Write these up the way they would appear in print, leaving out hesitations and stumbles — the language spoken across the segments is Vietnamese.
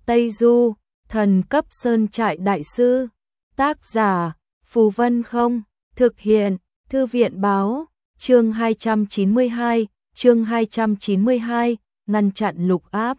Tây Du, thần cấp sơn trại đại sư. Tác giả, Phù Vân Không. Thực hiện, Thư viện báo. Chương 292, ngăn chặn Lục Áp.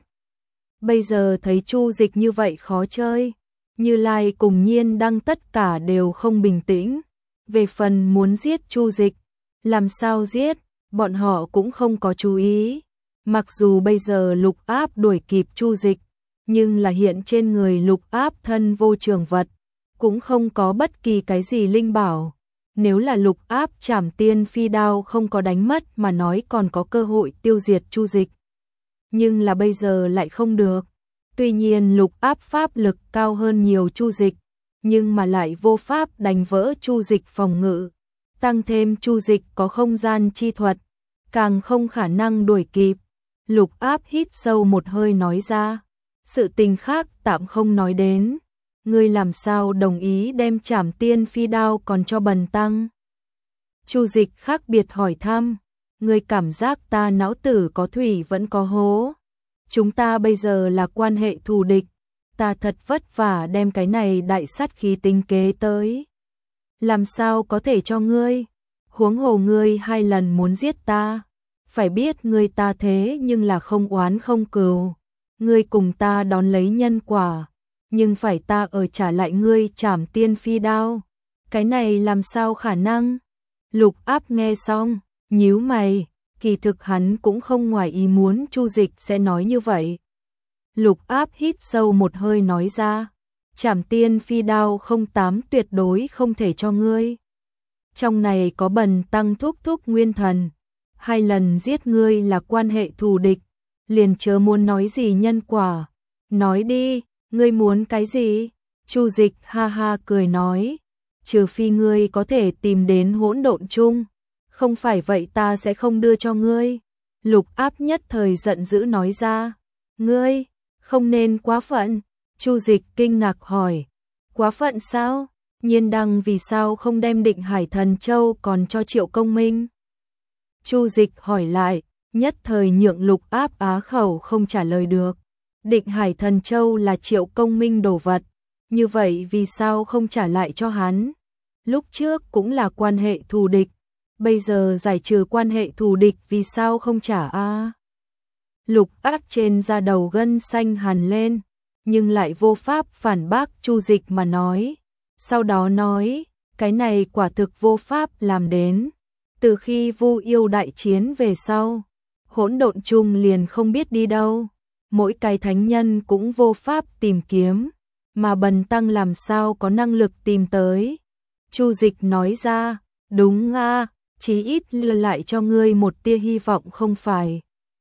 Bây giờ thấy Chu Dịch như vậy khó chơi. Như Lai cùng Nhiên Đăng tất cả đều không bình tĩnh. Về phần muốn giết Chu Dịch, làm sao giết, bọn họ cũng không có chú ý. Mặc dù bây giờ Lục Áp đuổi kịp Chu Dịch, nhưng là hiện trên người Lục Áp thân vô trường vật, cũng không có bất kỳ cái gì linh bảo. Nếu là Lục Áp Trảm Tiên Phi Đao không có đánh mất mà nói còn có cơ hội tiêu diệt Chu Dịch. Nhưng là bây giờ lại không được. Tuy nhiên Lục Áp pháp lực cao hơn nhiều Chu Dịch, nhưng mà lại vô pháp đánh vỡ Chu Dịch phòng ngự. Tăng thêm Chu Dịch có không gian chi thuật, càng không khả năng đuổi kịp. Lục Áp hít sâu một hơi nói ra, sự tình khác tạm không nói đến. Ngươi làm sao đồng ý đem Trảm Tiên Phi Đao còn cho bần tăng? Chu Dịch khác biệt hỏi thăm, ngươi cảm giác ta não tử có thủy vẫn có hố. Chúng ta bây giờ là quan hệ thù địch, ta thật vất vả đem cái này đại sát khí tinh kế tới. Làm sao có thể cho ngươi? Huống hồ ngươi 2 lần muốn giết ta. Phải biết ngươi ta thế nhưng là không oán không cừu. Ngươi cùng ta đón lấy nhân quả, nhưng phải ta ở trả lại ngươi Trảm Tiên Phi Đao. Cái này làm sao khả năng? Lục Áp nghe xong, nhíu mày, kỳ thực hắn cũng không ngoài ý muốn Chu Dịch sẽ nói như vậy. Lục Áp hít sâu một hơi nói ra, Trảm Tiên Phi Đao 08 tuyệt đối không thể cho ngươi. Trong này có bần tăng thúc nguyên thần, 2 lần giết ngươi là quan hệ thù địch, liền chớ muốn nói gì nhân quả. Nói đi, ngươi muốn cái gì? Chu Dịch ha ha cười nói, trừ phi ngươi có thể tìm đến hỗn độn chung, không phải vậy ta sẽ không đưa cho ngươi. Lục Áp nhất thời giận dữ nói ra, ngươi, không nên quá phận. Chu Dịch kinh ngạc hỏi, quá phận sao? Nhiên Đăng vì sao không đem Định Hải Thần Châu còn cho Triệu Công Minh? Chu Dịch hỏi lại, nhất thời nhượng Lục Áp á khẩu không trả lời được. Định Hải Thần Châu là Triệu Công Minh đồ vật, như vậy vì sao không trả lại cho hắn? Lúc trước cũng là quan hệ thù địch, bây giờ giải trừ quan hệ thù địch vì sao không trả a? Lục Áp trên da đầu gân xanh hằn lên, nhưng lại vô pháp phản bác Chu Dịch mà nói. Sau đó nói, cái này quả thực vô pháp làm đến. Từ khi Vu Yêu đại chiến về sau, hỗn độn chung liền không biết đi đâu. Mỗi cái thánh nhân cũng vô pháp tìm kiếm, mà bần tăng làm sao có năng lực tìm tới. Chu Dịch nói ra, đúng a, chí ít lưu lại cho ngươi một tia hy vọng không phải.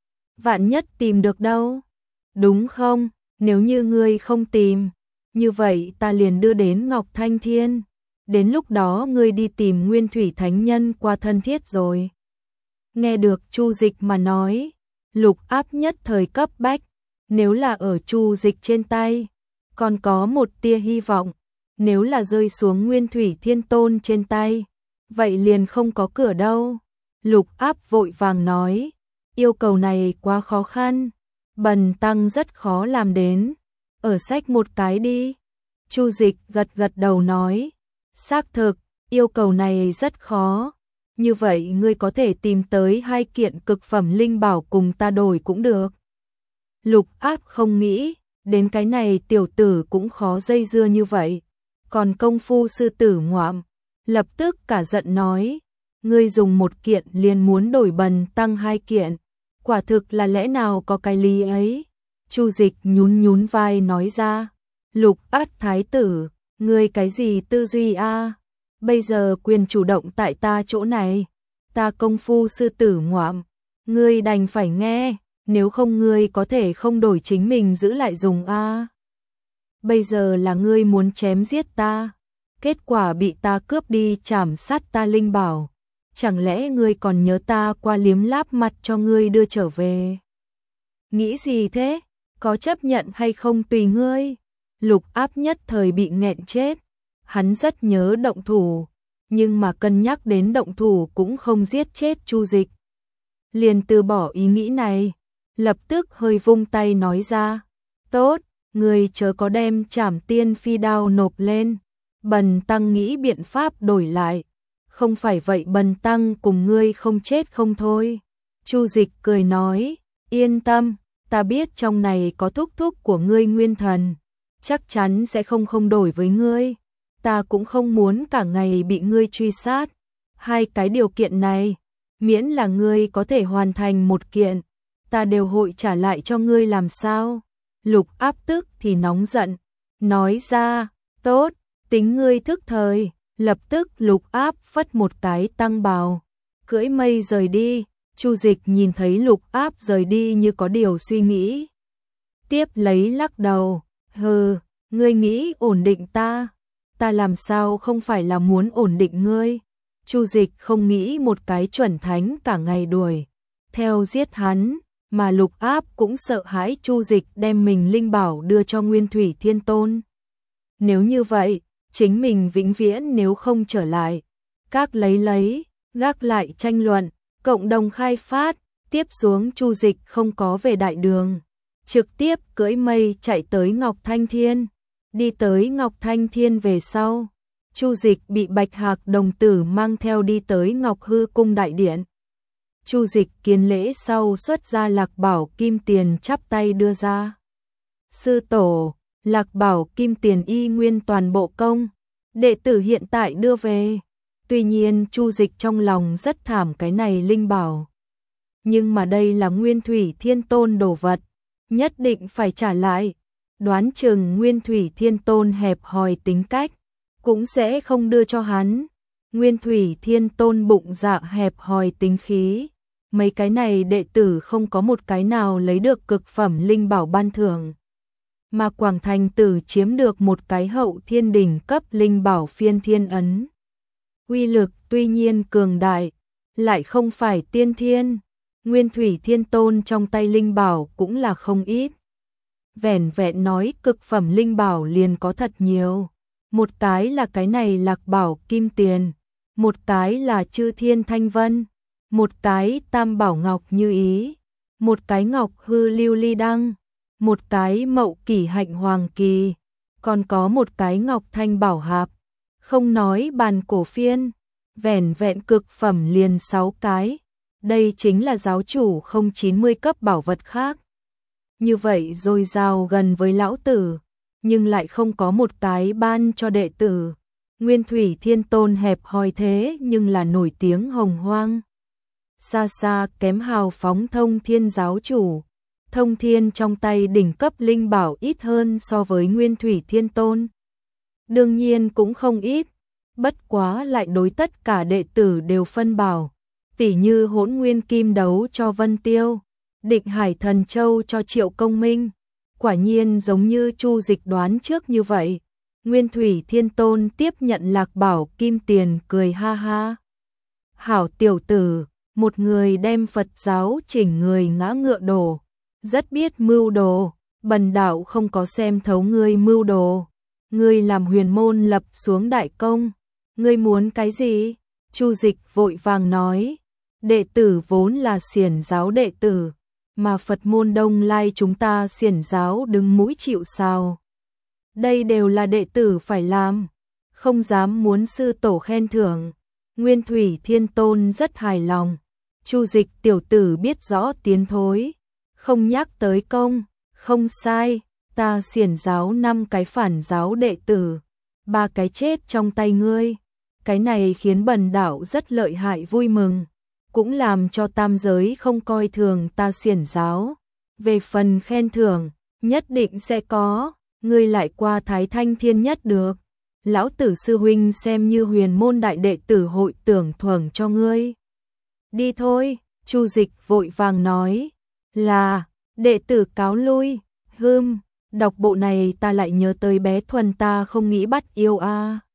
Vạn nhất tìm được đâu, đúng không? Nếu như ngươi không tìm, như vậy ta liền đưa đến Ngọc Thanh Thiên. Đến lúc đó ngươi đi tìm Nguyên Thủy Thánh Nhân qua thân thiết rồi. Nghe được Chu Dịch mà nói, Lục Áp nhất thời cấp bách. Nếu là ở Chu Dịch trên tay, còn có một tia hy vọng. Nếu là rơi xuống Nguyên Thủy Thiên Tôn trên tay, vậy liền không có cửa đâu. Lục Áp vội vàng nói, yêu cầu này quá khó khăn, bần tăng rất khó làm đến. Ở sách một cái đi. Chu Dịch gật đầu nói, xác thực, yêu cầu này rất khó. Như vậy ngươi có thể tìm tới 2 kiện cực phẩm linh bảo cùng ta đổi cũng được. Lục Áp không nghĩ, đến cái này tiểu tử cũng khó dây dưa như vậy. Còn công phu sư tử ngoạm, lập tức cả giận nói, ngươi dùng 1 kiện liền muốn đổi bần tăng 2 kiện. Quả thực là lẽ nào có cái lý ấy. Chu Dịch nhún vai nói ra, Lục Áp thái tử, ngươi cái gì tư duy a? Bây giờ quyền chủ động tại ta chỗ này, ta công phu sư tử ngoạm, ngươi đành phải nghe, nếu không ngươi có thể không đổi chính mình giữ lại dùng a. Bây giờ là ngươi muốn chém giết ta, kết quả bị ta cướp đi trảm sát ta linh bảo, chẳng lẽ ngươi còn nhớ ta qua liếm láp mặt cho ngươi đưa trở về? Nghĩ gì thế? Có chấp nhận hay không tùy ngươi. Lục Áp nhất thời bị nghẹn chết. Hắn rất nhớ động thủ, nhưng mà cân nhắc đến động thủ cũng không giết chết Chu Dịch. Liền từ bỏ ý nghĩ này, lập tức hơi vung tay nói ra, tốt, ngươi chớ có đem Trảm Tiên Phi đao nộp lên, bần tăng nghĩ biện pháp đổi lại, không phải vậy bần tăng cùng ngươi không chết không thôi. Chu Dịch cười nói, yên tâm, ta biết trong này có thúc thúc của ngươi Nguyên Thần, chắc chắn sẽ không đổi với ngươi, ta cũng không muốn cả ngày bị ngươi truy sát. Hai cái điều kiện này, miễn là ngươi có thể hoàn thành một kiện, ta đều hội trả lại cho ngươi làm sao? Lục Áp tức thì nóng giận, nói ra, tốt, tính ngươi thức thời, lập tức Lục Áp phất một cái tăng bào, cưỡi mây rời đi. Chu Dịch nhìn thấy Lục Áp rời đi như có điều suy nghĩ. Tiếp lấy lắc đầu, hừ, ngươi nghĩ ổn định ta làm sao không phải là muốn ổn định ngươi. Chu Dịch không nghĩ một cái chuẩn thánh cả ngày đuổi theo giết hắn, mà Lục Áp cũng sợ hãi Chu Dịch đem mình linh bảo đưa cho Nguyên Thủy Thiên Tôn. Nếu như vậy, chính mình vĩnh viễn nếu không trở lại, các lấy, gác lại tranh luận, cộng đồng khai phát, tiếp xuống Chu Dịch không có về đại đường, trực tiếp cưỡi mây chạy tới Ngọc Thanh Thiên. Đi tới Ngọc Thanh Thiên về sau, Chu Dịch bị Bạch Hạc đồng tử mang theo đi tới Ngọc Hư Cung đại điện. Chu Dịch kiến lễ sau xuất ra Lạc Bảo Kim Tiền chắp tay đưa ra. Sư tổ, Lạc Bảo Kim Tiền y nguyên toàn bộ công, đệ tử hiện tại đưa về. Tuy nhiên Chu Dịch trong lòng rất thảm cái này linh bảo. Nhưng mà đây là Nguyên Thủy Thiên Tôn đồ vật, nhất định phải trả lại. Đoán chừng Nguyên Thủy Thiên Tôn hẹp hòi tính cách, cũng sẽ không đưa cho hắn. Nguyên Thủy Thiên Tôn bụng dạ hẹp hòi tính khí, mấy cái này đệ tử không có một cái nào lấy được cực phẩm linh bảo ban thưởng. Mà Quảng Thành Tử chiếm được một cái hậu thiên đỉnh cấp linh bảo phiên thiên ấn. Uy lực tuy nhiên cường đại, lại không phải tiên thiên. Nguyên Thủy Thiên Tôn trong tay linh bảo cũng là không ít. Vẻn vẹn nói cực phẩm linh bảo liền có thật nhiều. Một cái là cái này Lạc Bảo Kim Tiền, một cái là Chư Thiên Thanh Vân, một cái Tam Bảo Ngọc Như Ý, một cái Ngọc Hư Lưu Ly Đăng, một cái Mậu Kỷ Hạnh Hoàng Kỳ, còn có một cái Ngọc Thanh Bảo Hạp. Không nói bàn cổ phiên, vẻn vẹn cực phẩm liền 6 cái. Đây chính là giáo chủ không 90 cấp bảo vật khác. Như vậy rồi giao gần với lão tử, nhưng lại không có một cái ban cho đệ tử. Nguyên Thủy Thiên Tôn hẹp hòi thế nhưng là nổi tiếng hồng hoang. Xa xa kém hào phóng Thông Thiên giáo chủ. Thông Thiên trong tay đỉnh cấp linh bảo ít hơn so với Nguyên Thủy Thiên Tôn. Đương nhiên cũng không ít, bất quá lại đối tất cả đệ tử đều phân bảo. Tỉ như Hỗn Nguyên Kim Đấu cho Vân Tiêu, Định Hải Thần Châu cho Triệu Công Minh. Quả nhiên giống như Chu Dịch đoán trước như vậy. Nguyên Thủy Thiên Tôn tiếp nhận Lạc Bảo Kim Tiền cười ha ha. Hảo tiểu tử, một người đem Phật giáo chỉnh người ngã ngựa đổ, rất biết mưu đồ, bần đạo không có xem thấu ngươi mưu đồ. Ngươi làm huyền môn lập xuống đại công, ngươi muốn cái gì? Chu Dịch vội vàng nói, đệ tử vốn là xiển giáo đệ tử, mà Phật môn Đông Lai chúng ta xiển giáo đứng mũi chịu sào. Đây đều là đệ tử phải làm, không dám muốn sư tổ khen thưởng. Nguyên Thủy Thiên Tôn rất hài lòng, Chu Dịch tiểu tử biết rõ tiến thối, không nhắc tới công, không sai, ta xiển giáo 5 cái phản giáo đệ tử, 3 cái chết trong tay ngươi. Cái này khiến bần đạo rất lợi hại vui mừng, cũng làm cho tam giới không coi thường ta xiển giáo. Về phần khen thưởng, nhất định sẽ có, ngươi lại qua Thái Thanh Thiên Nhất được. Lão tử sư huynh xem như huyền môn đại đệ tử hội tưởng thưởng cho ngươi. Đi thôi, Chu Dịch vội vàng nói, là, đệ tử cáo lui. Đọc bộ này ta lại nhớ tới bé Thuần ta không nghĩ bắt yêu a.